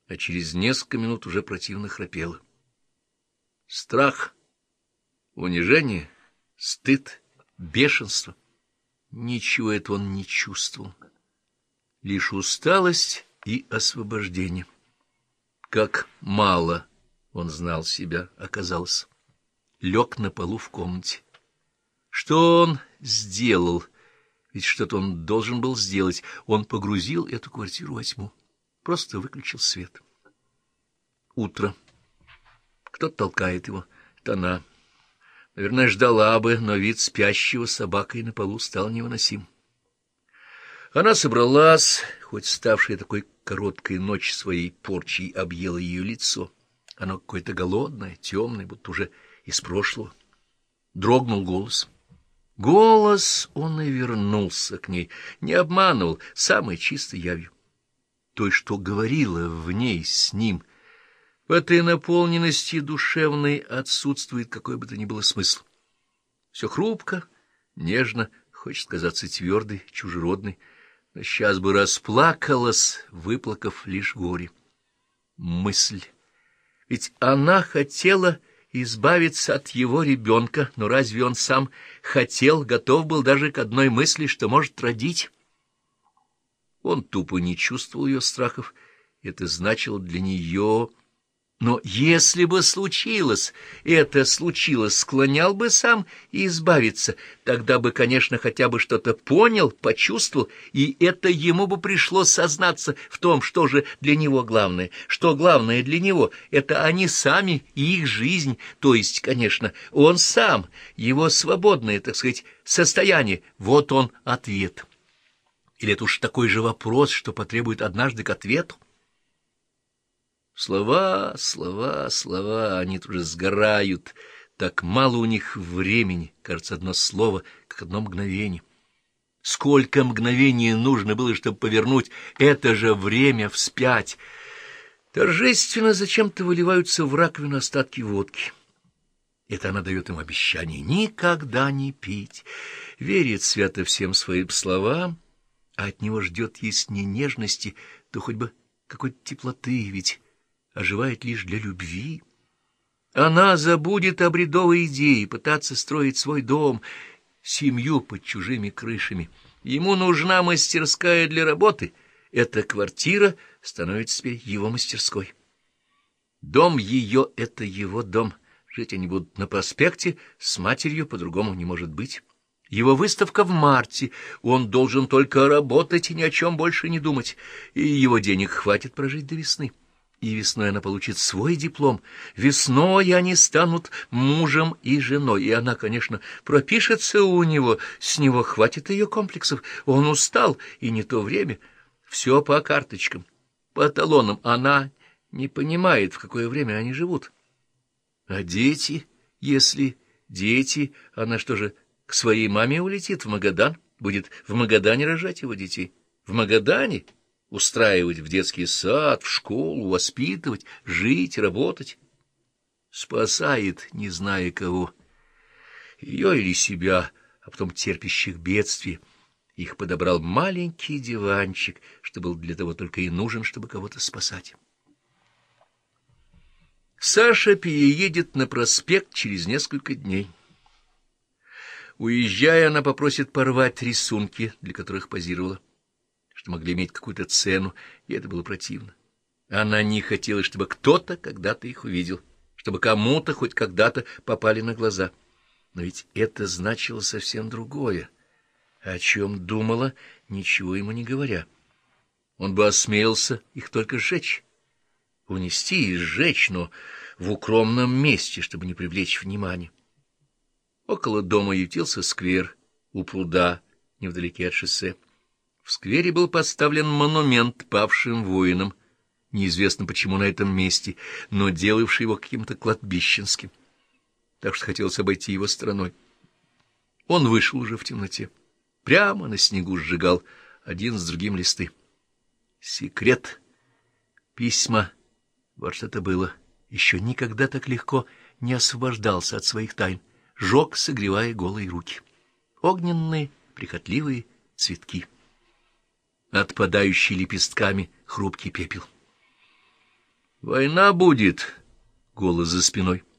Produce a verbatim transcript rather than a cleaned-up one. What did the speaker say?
а через несколько минут уже противно храпела. Страх, унижение, стыд, бешенство — ничего этого он не чувствовал. Лишь усталость и освобождение. Как мало он знал себя, оказалось. Лег на полу в комнате. Что он сделал? Ведь что-то он должен был сделать. Он погрузил эту квартиру во тьму. Просто выключил свет. Утро. Кто-то толкает его. Это она. Наверное, ждала бы, но вид спящего с собакой на полу стал невыносим. Она собралась, хоть ставшая такой короткой ночь своей порчей объела ее лицо. Оно какое-то голодное, темное, будто уже из прошлого. Дрогнул голос. Голос, он и вернулся к ней, не обманывал, самой чистой явью. Той, что говорила в ней с ним. В этой наполненности душевной отсутствует какой бы то ни было смысл. Все хрупко, нежно, хочет казаться твердой, чужеродной, но сейчас бы расплакалась, выплакав лишь горе. Мысль. Ведь она хотела избавиться от его ребенка, но разве он сам хотел, готов был даже к одной мысли, что может родить? Он тупо не чувствовал ее страхов, это значило для нее... Но если бы случилось, это случилось, склонял бы сам и избавиться, тогда бы, конечно, хотя бы что-то понял, почувствовал, и это ему бы пришлось сознаться в том, что же для него главное, что главное для него — это они сами и их жизнь, то есть, конечно, он сам, его свободное, так сказать, состояние, вот он ответ. Или это уж такой же вопрос, что потребует однажды к ответу? Слова, слова, слова, они тут же сгорают. Так мало у них времени, кажется, одно слово, как одно мгновение. Сколько мгновений нужно было, чтобы повернуть это же время вспять? Торжественно зачем-то выливаются в раковину остатки водки. Это она дает им обещание никогда не пить. Верит свято всем своим словам, а от него ждет, если не нежности, то хоть бы какой-то теплоты, ведь... оживает лишь для любви. Она забудет о бредовой идее пытаться строить свой дом, семью под чужими крышами. Ему нужна мастерская для работы. Эта квартира становится теперь его мастерской. Дом ее — это его дом. Жить они будут на проспекте, с матерью по-другому не может быть. Его выставка в марте, он должен только работать и ни о чем больше не думать, и его денег хватит прожить до весны. И весной она получит свой диплом. Весной они станут мужем и женой, и она, конечно, пропишется у него, с него хватит ее комплексов. Он устал, и не то время. Все по карточкам, по талонам. Она не понимает, в какое время они живут. А дети, если дети, она что же, к своей маме улетит в Магадан? Будет в Магадане рожать его детей? В Магадане? Устраивать в детский сад, в школу, воспитывать, жить, работать. Спасает, не зная кого. Ее или себя, а потом терпящих бедствий. Их подобрал маленький диванчик, что был для того только и нужен, чтобы кого-то спасать. Саша переедет на проспект через несколько дней. Уезжая, она попросит порвать рисунки, для которых позировала, что могли иметь какую-то цену, и это было противно. Она не хотела, чтобы кто-то когда-то их увидел, чтобы кому-то хоть когда-то попали на глаза. Но ведь это значило совсем другое. О чем думала, ничего ему не говоря. Он бы осмелился их только сжечь, унести и сжечь, но в укромном месте, чтобы не привлечь внимания. Около дома ютился сквер у пруда, невдалеке от шоссе. В сквере был поставлен монумент павшим воинам, неизвестно почему на этом месте, но делавший его каким-то кладбищенским. Так что хотелось обойти его стороной. Он вышел уже в темноте. Прямо на снегу сжигал один с другим листы. Секрет. Письма. Вот что это было. Еще никогда так легко не освобождался от своих тайн. Жег, согревая голые руки. Огненные, прихотливые цветки. Отпадающий лепестками хрупкий пепел. Война будет, — голос за спиной.